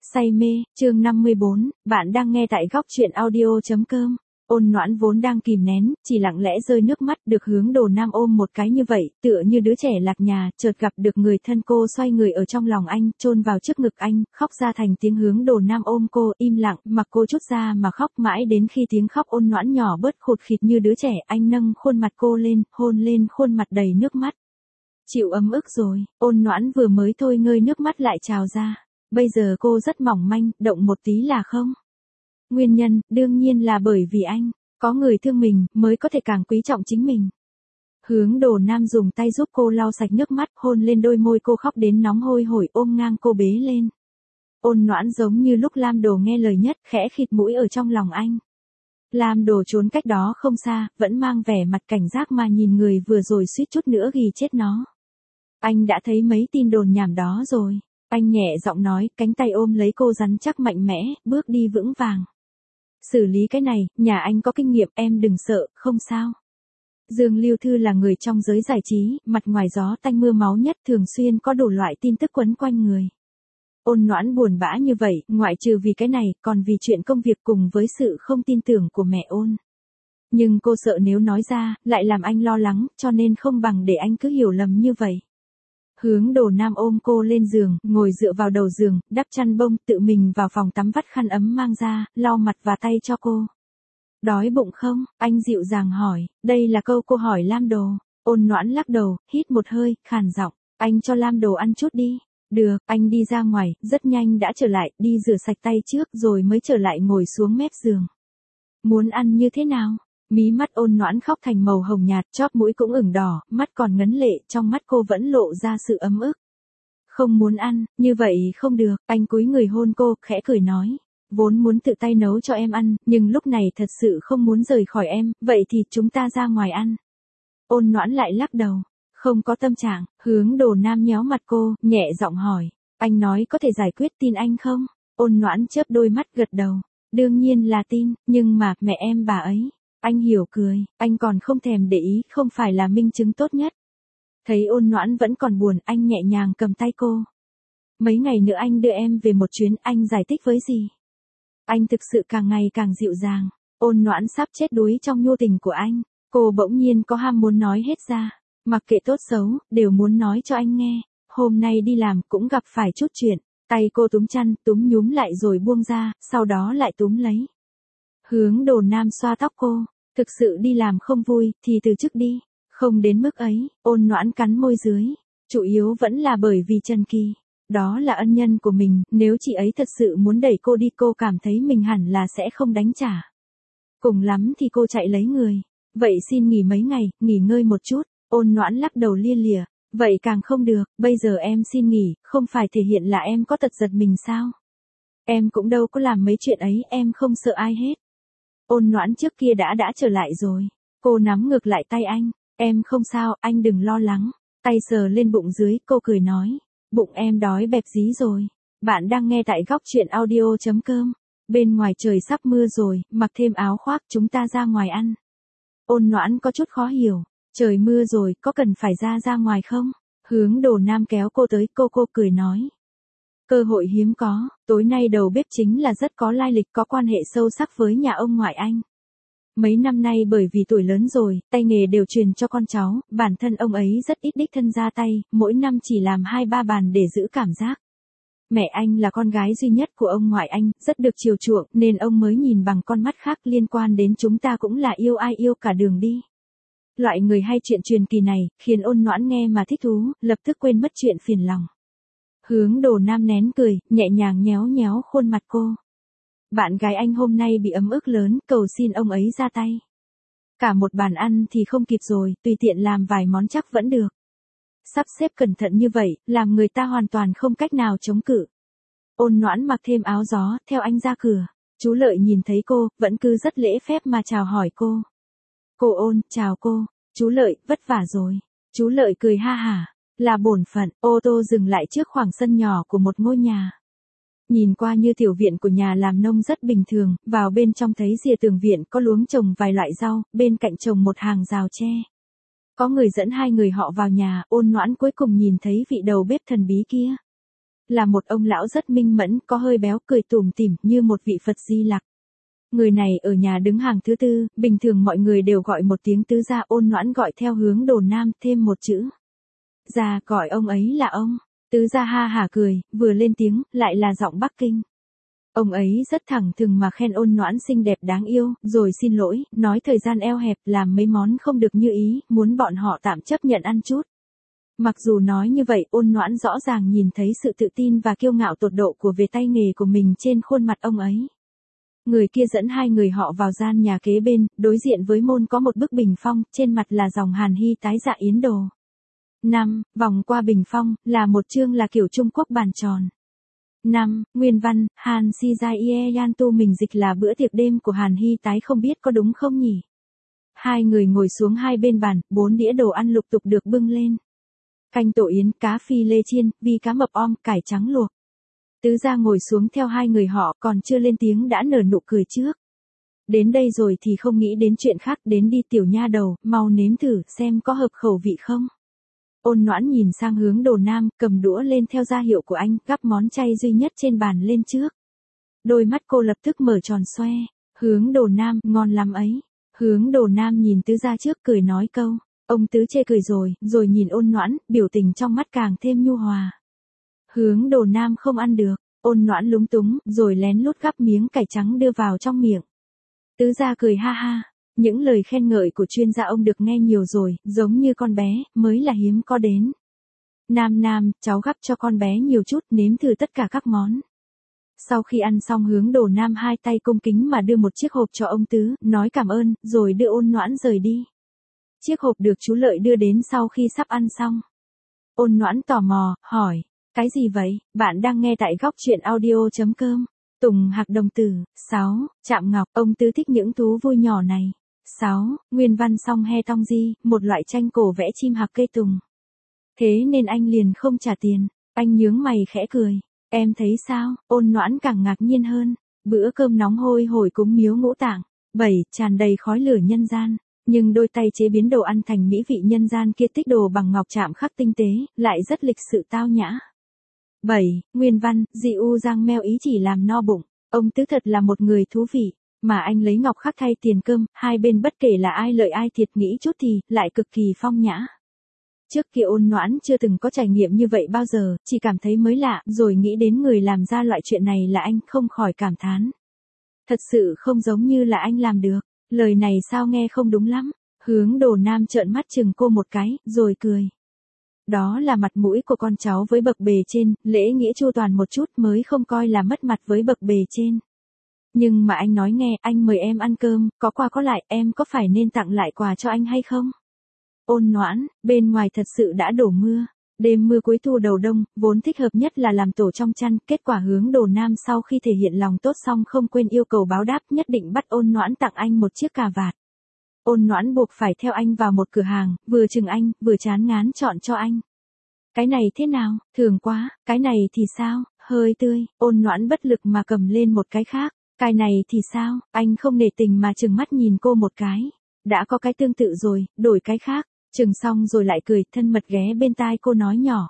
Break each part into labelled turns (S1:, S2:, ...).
S1: Say mê, chương 54, bạn đang nghe tại góc truyện audio.com. Ôn Noãn vốn đang kìm nén, chỉ lặng lẽ rơi nước mắt, được Hướng Đồ Nam ôm một cái như vậy, tựa như đứa trẻ lạc nhà, chợt gặp được người thân cô xoay người ở trong lòng anh, chôn vào trước ngực anh, khóc ra thành tiếng. Hướng Đồ Nam ôm cô, im lặng, mặc cô trút ra mà khóc mãi đến khi tiếng khóc Ôn Noãn nhỏ bớt khụt khịt như đứa trẻ, anh nâng khuôn mặt cô lên, hôn lên khuôn mặt đầy nước mắt. Chịu ấm ức rồi, Ôn Noãn vừa mới thôi ngơi nước mắt lại trào ra. Bây giờ cô rất mỏng manh, động một tí là không. Nguyên nhân, đương nhiên là bởi vì anh, có người thương mình, mới có thể càng quý trọng chính mình. Hướng Đồ Nam dùng tay giúp cô lau sạch nước mắt, hôn lên đôi môi cô khóc đến nóng hôi hổi, ôm ngang cô bế lên. Ôn Noãn giống như lúc Lam Đồ nghe lời nhất, khẽ khịt mũi ở trong lòng anh. Lam Đồ trốn cách đó không xa, vẫn mang vẻ mặt cảnh giác mà nhìn người vừa rồi suýt chút nữa ghi chết nó. Anh đã thấy mấy tin đồn nhảm đó rồi. Anh nhẹ giọng nói, cánh tay ôm lấy cô rắn chắc mạnh mẽ, bước đi vững vàng. Xử lý cái này, nhà anh có kinh nghiệm, em đừng sợ, không sao. Dương Lưu Thư là người trong giới giải trí, mặt ngoài gió tanh mưa máu nhất, thường xuyên có đủ loại tin tức quấn quanh người. Ôn Noãn buồn bã như vậy, ngoại trừ vì cái này, còn vì chuyện công việc cùng với sự không tin tưởng của mẹ Ôn. Nhưng cô sợ nếu nói ra, lại làm anh lo lắng, cho nên không bằng để anh cứ hiểu lầm như vậy. Hướng Đồ Nam ôm cô lên giường, ngồi dựa vào đầu giường, đắp chăn bông, tự mình vào phòng tắm vắt khăn ấm mang ra, lau mặt và tay cho cô. Đói bụng không? Anh dịu dàng hỏi, đây là câu cô hỏi Lam Đồ. Ôn Noãn lắc đầu, hít một hơi, khàn giọng, anh cho Lam Đồ ăn chút đi. Được, anh đi ra ngoài, rất nhanh đã trở lại, đi rửa sạch tay trước rồi mới trở lại ngồi xuống mép giường. Muốn ăn như thế nào? Mí mắt Ôn Noãn khóc thành màu hồng nhạt, chóp mũi cũng ửng đỏ, mắt còn ngấn lệ, trong mắt cô vẫn lộ ra sự ấm ức. Không muốn ăn, như vậy không được, anh cúi người hôn cô, khẽ cười nói. Vốn muốn tự tay nấu cho em ăn, nhưng lúc này thật sự không muốn rời khỏi em, vậy thì chúng ta ra ngoài ăn. Ôn Noãn lại lắc đầu, không có tâm trạng. Hướng Đồ Nam nhéo mặt cô, nhẹ giọng hỏi, anh nói có thể giải quyết, tin anh không? Ôn Noãn chớp đôi mắt gật đầu, đương nhiên là tin, nhưng mà, mẹ em bà ấy. Anh hiểu cười, anh còn không thèm để ý, không phải là minh chứng tốt nhất. Thấy Ôn Noãn vẫn còn buồn, anh nhẹ nhàng cầm tay cô. Mấy ngày nữa anh đưa em về một chuyến, anh giải thích với gì? Anh thực sự càng ngày càng dịu dàng. Ôn Noãn sắp chết đuối trong nhu tình của anh. Cô bỗng nhiên có ham muốn nói hết ra. Mặc kệ tốt xấu, đều muốn nói cho anh nghe. Hôm nay đi làm cũng gặp phải chút chuyện. Tay cô túm chăn, túm nhúm lại rồi buông ra, sau đó lại túm lấy. Hướng Đồ Nam xoa tóc cô. Thực sự đi làm không vui, thì từ chức đi. Không đến mức ấy, Ôn Noãn cắn môi dưới. Chủ yếu vẫn là bởi vì Trần Kỳ. Đó là ân nhân của mình, nếu chị ấy thật sự muốn đẩy cô đi, cô cảm thấy mình hẳn là sẽ không đánh trả. Cùng lắm thì cô chạy lấy người. Vậy xin nghỉ mấy ngày, nghỉ ngơi một chút. Ôn Noãn lắc đầu lia lịa. Vậy càng không được, bây giờ em xin nghỉ, không phải thể hiện là em có tật giật mình sao? Em cũng đâu có làm mấy chuyện ấy, em không sợ ai hết. Ôn Noãn trước kia đã trở lại rồi. Cô nắm ngược lại tay anh. Em không sao, anh đừng lo lắng. Tay sờ lên bụng dưới, cô cười nói. Bụng em đói bẹp dí rồi. Bạn đang nghe tại góc truyện audio.com. Bên ngoài trời sắp mưa rồi, mặc thêm áo khoác, chúng ta ra ngoài ăn. Ôn Noãn có chút khó hiểu. Trời mưa rồi, có cần phải ra ngoài không? Hướng Đồ Nam kéo cô tới, cô cười nói. Cơ hội hiếm có, tối nay đầu bếp chính là rất có lai lịch, có quan hệ sâu sắc với nhà ông ngoại anh. Mấy năm nay bởi vì tuổi lớn rồi, tay nghề đều truyền cho con cháu, bản thân ông ấy rất ít đích thân ra tay, mỗi năm chỉ làm 2-3 bàn để giữ cảm giác. Mẹ anh là con gái duy nhất của ông ngoại anh, rất được chiều chuộng, nên ông mới nhìn bằng con mắt khác, liên quan đến chúng ta cũng là yêu ai yêu cả đường đi. Loại người hay chuyện truyền kỳ này, khiến Ôn Noãn nghe mà thích thú, lập tức quên mất chuyện phiền lòng. Hướng Đồ Nam nén cười, nhẹ nhàng nhéo nhéo khuôn mặt cô. Bạn gái anh hôm nay bị ấm ức lớn, cầu xin ông ấy ra tay. Cả một bàn ăn thì không kịp rồi, tùy tiện làm vài món chắc vẫn được. Sắp xếp cẩn thận như vậy, làm người ta hoàn toàn không cách nào chống cự. Ôn Noãn mặc thêm áo gió, theo anh ra cửa. Chú Lợi nhìn thấy cô, vẫn cứ rất lễ phép mà chào hỏi cô. Cô Ôn, chào cô. Chú Lợi, vất vả rồi. Chú Lợi cười ha hả. Là bổn phận. Ô tô dừng lại trước khoảng sân nhỏ của một ngôi nhà. Nhìn qua như tiểu viện của nhà làm nông rất bình thường, vào bên trong thấy rìa tường viện có luống trồng vài loại rau, bên cạnh trồng một hàng rào tre. Có người dẫn hai người họ vào nhà, Ôn Noãn cuối cùng nhìn thấy vị đầu bếp thần bí kia. là một ông lão rất minh mẫn, có hơi béo, cười tủm tỉm như một vị Phật Di Lặc. Người này ở nhà đứng hàng thứ tư, bình thường mọi người đều gọi một tiếng tứ gia, Ôn Noãn gọi theo hướng Đồ Nam thêm một chữ. Gia, gọi ông ấy là ông. Tứ gia ha hả cười, vừa lên tiếng, lại là giọng Bắc Kinh. Ông ấy rất thẳng thừng mà khen Ôn Noãn xinh đẹp đáng yêu, rồi xin lỗi, nói thời gian eo hẹp làm mấy món không được như ý, muốn bọn họ tạm chấp nhận ăn chút. Mặc dù nói như vậy, Ôn Noãn rõ ràng nhìn thấy sự tự tin và kiêu ngạo tột độ của về tay nghề của mình trên khuôn mặt ông ấy. Người kia dẫn hai người họ vào gian nhà kế bên, đối diện với môn có một bức bình phong, trên mặt là dòng Hàn Hy tái dạ yến đồ. 5. Vòng qua bình phong, là một chương là kiểu Trung Quốc bàn tròn. 5. Nguyên văn, Hàn Si Giai Ie Yan Tu mình dịch là bữa tiệc đêm của Hàn Hy tái, không biết có đúng không nhỉ? Hai người ngồi xuống hai bên bàn, 4 đĩa đồ ăn lục tục được bưng lên. Canh tổ yến, cá phi lê chiên, vi cá mập om, cải trắng luộc. Tứ gia ngồi xuống theo hai người họ, còn chưa lên tiếng đã nở nụ cười trước. Đến đây rồi thì không nghĩ đến chuyện khác, đến đi tiểu nha đầu, mau nếm thử xem có hợp khẩu vị không. Ôn Noãn nhìn sang hướng Đồ Nam, cầm đũa lên theo ra hiệu của anh, gắp món chay duy nhất trên bàn lên trước. Đôi mắt cô lập tức mở tròn xoe. Hướng Đồ Nam, ngon lắm ấy. Hướng Đồ Nam nhìn tứ gia trước, cười nói câu. Ông tứ chê cười rồi nhìn Ôn Noãn, biểu tình trong mắt càng thêm nhu hòa. Hướng Đồ Nam không ăn được, Ôn Noãn lúng túng, rồi lén lút gắp miếng cải trắng đưa vào trong miệng. Tứ gia cười ha ha, những lời khen ngợi của chuyên gia ông được nghe nhiều rồi, giống như con bé, mới là hiếm có đến. Nam, cháu gắp cho con bé nhiều chút, nếm thử tất cả các món. Sau khi ăn xong, hướng Đồ Nam hai tay cung kính mà đưa một chiếc hộp cho ông tứ, nói cảm ơn, rồi đưa Ôn Noãn rời đi. Chiếc hộp được chú Lợi đưa đến sau khi sắp ăn xong. Ôn Noãn tò mò, hỏi, cái gì vậy? Bạn đang nghe tại góc truyện audio.com. Tùng Hạc Đồng Tử. 6. Trạm Ngọc, ông tứ thích những thú vui nhỏ này. 6. Nguyên văn Song He Tong Di, một loại tranh cổ vẽ chim hạc cây tùng. Thế nên anh liền không trả tiền. Anh nhướng mày khẽ cười. Em thấy sao? Ôn Noãn càng ngạc nhiên hơn. Bữa cơm nóng hôi hổi cúng miếu Ngũ Tạng. 7. Tràn đầy khói lửa nhân gian. Nhưng đôi tay chế biến đồ ăn thành mỹ vị nhân gian kia tích đồ bằng ngọc chạm khắc tinh tế, lại rất lịch sự tao nhã. 7. Nguyên văn, Dị U Giang Meo ý chỉ làm no bụng. Ông tứ thật là một người thú vị, mà anh lấy ngọc khắc thay tiền cơm, hai bên bất kể là ai lợi ai thiệt, nghĩ chút thì, lại cực kỳ phong nhã. Trước kia Ôn Noãn chưa từng có trải nghiệm như vậy bao giờ, chỉ cảm thấy mới lạ, rồi nghĩ đến người làm ra loại chuyện này là anh, không khỏi cảm thán. Thật sự không giống như là anh làm được. Lời này sao nghe không đúng lắm. Hướng Đồ Nam trợn mắt chừng cô một cái, rồi cười. Đó là mặt mũi của con cháu với bậc bề trên, lễ nghĩa chu toàn một chút mới không coi là mất mặt với bậc bề trên. Nhưng mà anh nói nghe, anh mời em ăn cơm, có quà có lại, em có phải nên tặng lại quà cho anh hay không? Ôn Noãn, bên ngoài thật sự đã đổ mưa. Đêm mưa cuối thu đầu đông, vốn thích hợp nhất là làm tổ trong chăn, kết quả hướng Đồ Nam sau khi thể hiện lòng tốt xong không quên yêu cầu báo đáp, nhất định bắt Ôn Noãn tặng anh một chiếc cà vạt. Ôn Noãn buộc phải theo anh vào một cửa hàng, vừa chừng anh, vừa chán ngán chọn cho anh. Cái này thế nào, thường quá, cái này thì sao, hơi tươi, Ôn Noãn bất lực mà cầm lên một cái khác. Cái này thì sao, anh không nể tình mà chừng mắt nhìn cô một cái. Đã có cái tương tự rồi, đổi cái khác. Chừng xong rồi lại cười, thân mật ghé bên tai cô nói nhỏ.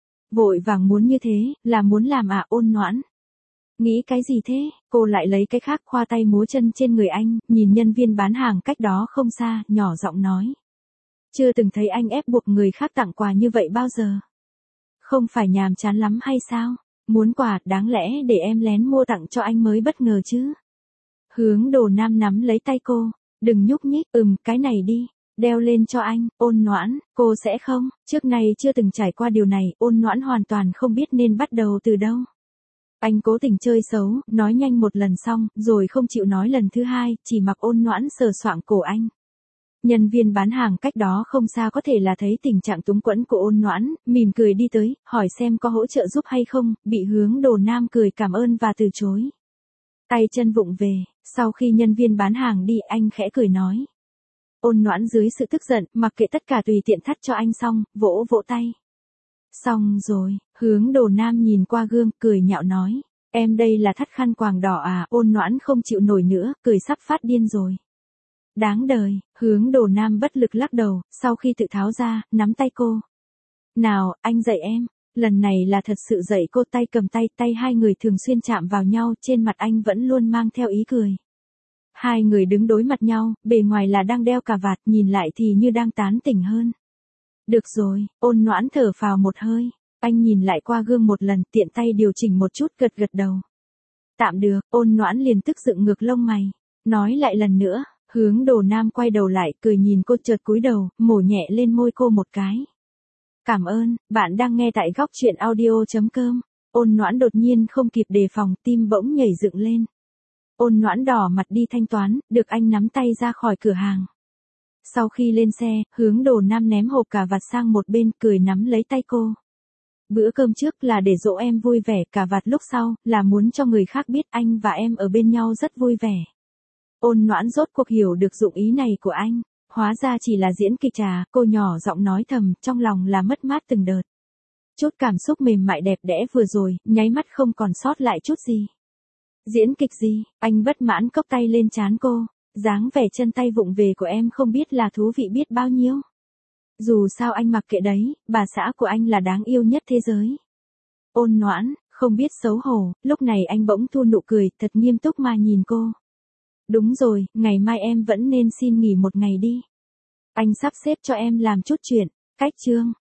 S1: Vội vàng muốn như thế, là muốn làm à? Ôn Noãn. Nghĩ cái gì thế? Cô lại lấy cái khác khoa tay múa chân trên người anh, nhìn nhân viên bán hàng cách đó không xa, nhỏ giọng nói. Chưa từng thấy anh ép buộc người khác tặng quà như vậy bao giờ. Không phải nhàm chán lắm hay sao? Muốn quà, đáng lẽ để em lén mua tặng cho anh mới bất ngờ chứ. Hướng Đồ Nam nắm lấy tay cô. Đừng nhúc nhích, cái này đi. Đeo lên cho anh. Ôn Noãn, cô sẽ không, trước nay chưa từng trải qua điều này, Ôn Noãn hoàn toàn không biết nên bắt đầu từ đâu. Anh cố tình chơi xấu, nói nhanh một lần xong, rồi không chịu nói lần thứ hai, chỉ mặc Ôn Noãn sờ soạng cổ anh. Nhân viên bán hàng cách đó không xa có thể là thấy tình trạng túng quẫn của Ôn Noãn, mỉm cười đi tới, hỏi xem có hỗ trợ giúp hay không, bị hướng Đồ Nam cười cảm ơn và từ chối. Tay chân vụng về, sau khi nhân viên bán hàng đi, anh khẽ cười nói. Ôn Noãn dưới sự tức giận, mặc kệ tất cả tùy tiện thắt cho anh xong, vỗ vỗ tay. Xong rồi, hướng Đồ Nam nhìn qua gương, cười nhạo nói. Em đây là thắt khăn quàng đỏ à? Ôn Noãn không chịu nổi nữa, cười sắp phát điên rồi. Đáng đời, hướng Đồ Nam bất lực lắc đầu, sau khi tự tháo ra, nắm tay cô. Nào, anh dạy em. Lần này là thật sự dạy cô tay cầm tay, tay hai người thường xuyên chạm vào nhau, trên mặt anh vẫn luôn mang theo ý cười. Hai người đứng đối mặt nhau, bề ngoài là đang đeo cà vạt, nhìn lại thì như đang tán tỉnh hơn. Được rồi, Ôn Noãn thở phào một hơi. Anh nhìn lại qua gương một lần, tiện tay điều chỉnh một chút, gật gật đầu. Tạm được, Ôn Noãn liền tức dựng ngược lông mày. Nói lại lần nữa, Hướng Đồ Nam quay đầu lại, cười nhìn cô, chợt cúi đầu, mổ nhẹ lên môi cô một cái. Cảm ơn, bạn đang nghe tại góc truyện audio.com. Ôn Noãn đột nhiên không kịp đề phòng, tim bỗng nhảy dựng lên. Ôn Noãn đỏ mặt đi thanh toán, được anh nắm tay ra khỏi cửa hàng. Sau khi lên xe, Hướng Đồ Nam ném hộp cà vạt sang một bên, cười nắm lấy tay cô. Bữa cơm trước là để dỗ em vui vẻ, cà vạt lúc sau là muốn cho người khác biết anh và em ở bên nhau rất vui vẻ. Ôn Noãn rốt cuộc hiểu được dụng ý này của anh. Hóa ra chỉ là diễn kịch à, cô nhỏ giọng nói thầm, trong lòng là mất mát từng đợt. Chút cảm xúc mềm mại đẹp đẽ vừa rồi, nháy mắt không còn sót lại chút gì. Diễn kịch gì? Anh bất mãn cốc tay lên trán cô. Dáng vẻ chân tay vụng về của em không biết là thú vị biết bao nhiêu. Dù sao anh mặc kệ đấy, bà xã của anh là đáng yêu nhất thế giới. Ôn Noãn, không biết xấu hổ, lúc này anh bỗng thu nụ cười, thật nghiêm túc mà nhìn cô. Đúng rồi, ngày mai em vẫn nên xin nghỉ một ngày đi. Anh sắp xếp cho em làm chút chuyện. Cách chương.